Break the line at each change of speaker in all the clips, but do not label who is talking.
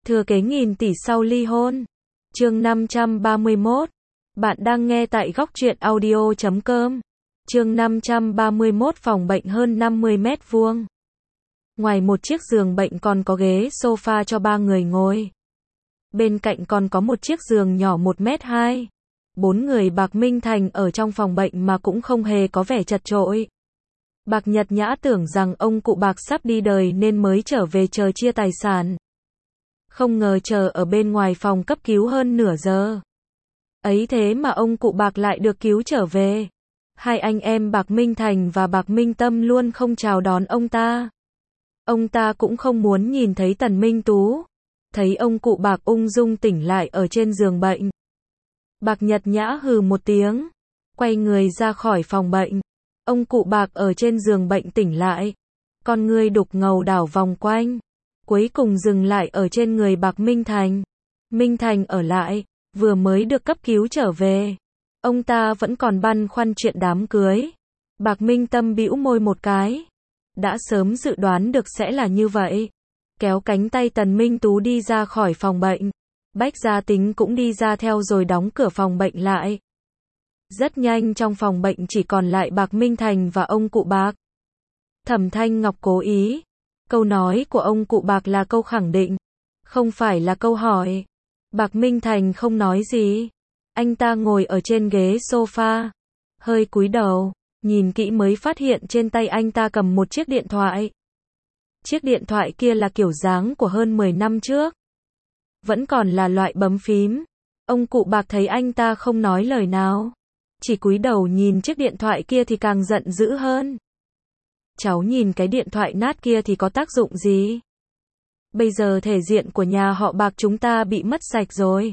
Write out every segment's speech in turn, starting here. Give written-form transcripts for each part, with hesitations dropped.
Thừa kế nghìn tỷ sau ly hôn. Chương 531. Bạn đang nghe tại góc truyện audio.com. Chương 531. Phòng bệnh hơn 50 mét vuông. Ngoài một chiếc giường bệnh còn có ghế sofa cho 3 người ngồi. Bên cạnh còn có một chiếc giường nhỏ 1m2. 4 người Bạc Minh Thành ở trong phòng bệnh mà cũng không hề có vẻ chật chội. Bạc Nhật Nhã tưởng rằng ông cụ Bạc sắp đi đời nên mới trở về chờ chia tài sản. Không ngờ chờ ở bên ngoài phòng cấp cứu hơn nửa giờ. Ấy thế mà ông cụ Bạc lại được cứu trở về. Hai anh em Bạc Minh Thành và Bạc Minh Tâm luôn không chào đón ông ta. Ông ta cũng không muốn nhìn thấy Tần Minh Tú. Thấy ông cụ Bạc ung dung tỉnh lại ở trên giường bệnh. Bạc Nhật Nhã hừ một tiếng, quay người ra khỏi phòng bệnh. Ông cụ Bạc ở trên giường bệnh tỉnh lại. Con ngươi đục ngầu đảo vòng quanh. Cuối cùng dừng lại ở trên người Bạc Minh Thành. Minh Thành ở lại, vừa mới được cấp cứu trở về. Ông ta vẫn còn băn khoăn chuyện đám cưới. Bạc Minh Tâm bĩu môi một cái. Đã sớm dự đoán được sẽ là như vậy. Kéo cánh tay Tần Minh Tú đi ra khỏi phòng bệnh. Bách Gia Tính cũng đi ra theo rồi đóng cửa phòng bệnh lại. Rất nhanh trong phòng bệnh chỉ còn lại Bạc Minh Thành và ông cụ Bạc. Thẩm Thanh Ngọc cố ý. Câu nói của ông cụ Bạc là câu khẳng định, không phải là câu hỏi. Bạc Minh Thành không nói gì. Anh ta ngồi ở trên ghế sofa, hơi cúi đầu, nhìn kỹ mới phát hiện trên tay anh ta cầm một chiếc điện thoại. Chiếc điện thoại kia là kiểu dáng của hơn 10 năm trước. Vẫn còn là loại bấm phím. Ông cụ Bạc thấy anh ta không nói lời nào, chỉ cúi đầu nhìn chiếc điện thoại kia thì càng giận dữ hơn. Cháu nhìn cái điện thoại nát kia thì có tác dụng gì? Bây giờ thể diện của nhà họ Bạc chúng ta bị mất sạch rồi.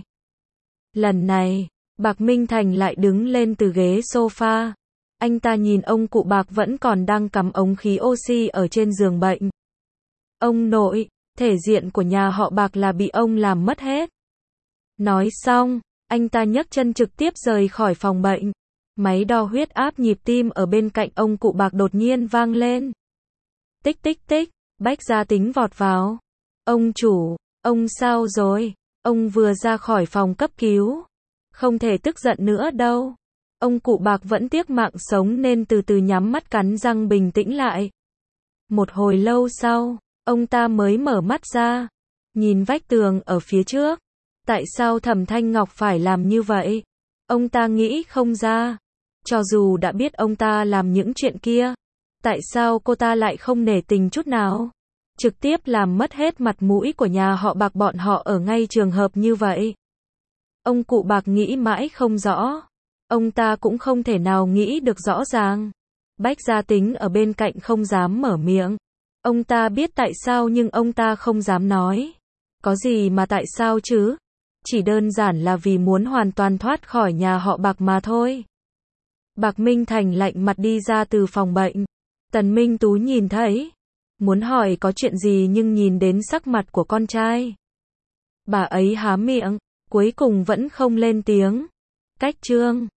Lần này, Bạc Minh Thành lại đứng lên từ ghế sofa. Anh ta nhìn ông cụ Bạc vẫn còn đang cắm ống khí oxy ở trên giường bệnh. Ông nội, thể diện của nhà họ Bạc là bị ông làm mất hết. Nói xong, anh ta nhấc chân trực tiếp rời khỏi phòng bệnh. Máy đo huyết áp nhịp tim ở bên cạnh ông cụ Bạc đột nhiên vang lên. Tích tích tích, Bách Gia Tính vọt vào. Ông chủ, ông sao rồi? Ông vừa ra khỏi phòng cấp cứu. Không thể tức giận nữa đâu. Ông cụ Bạc vẫn tiếc mạng sống nên từ từ nhắm mắt cắn răng bình tĩnh lại. Một hồi lâu sau, ông ta mới mở mắt ra. Nhìn vách tường ở phía trước. Tại sao Thẩm Thanh Ngọc phải làm như vậy? Ông ta nghĩ không ra. Cho dù đã biết ông ta làm những chuyện kia, tại sao cô ta lại không nể tình chút nào? Trực tiếp làm mất hết mặt mũi của nhà họ Bạc bọn họ ở ngay trường hợp như vậy. Ông cụ Bạc nghĩ mãi không rõ. Ông ta cũng không thể nào nghĩ được rõ ràng. Bách Gia Tính ở bên cạnh không dám mở miệng. Ông ta biết tại sao nhưng ông ta không dám nói. Có gì mà tại sao chứ? Chỉ đơn giản là vì muốn hoàn toàn thoát khỏi nhà họ Bạc mà thôi. Bạc Minh Thành lạnh mặt đi ra từ phòng bệnh. Tần Minh Tú nhìn thấy. Muốn hỏi có chuyện gì nhưng nhìn đến sắc mặt của con trai. Bà ấy há miệng, cuối cùng vẫn không lên tiếng. Cách chương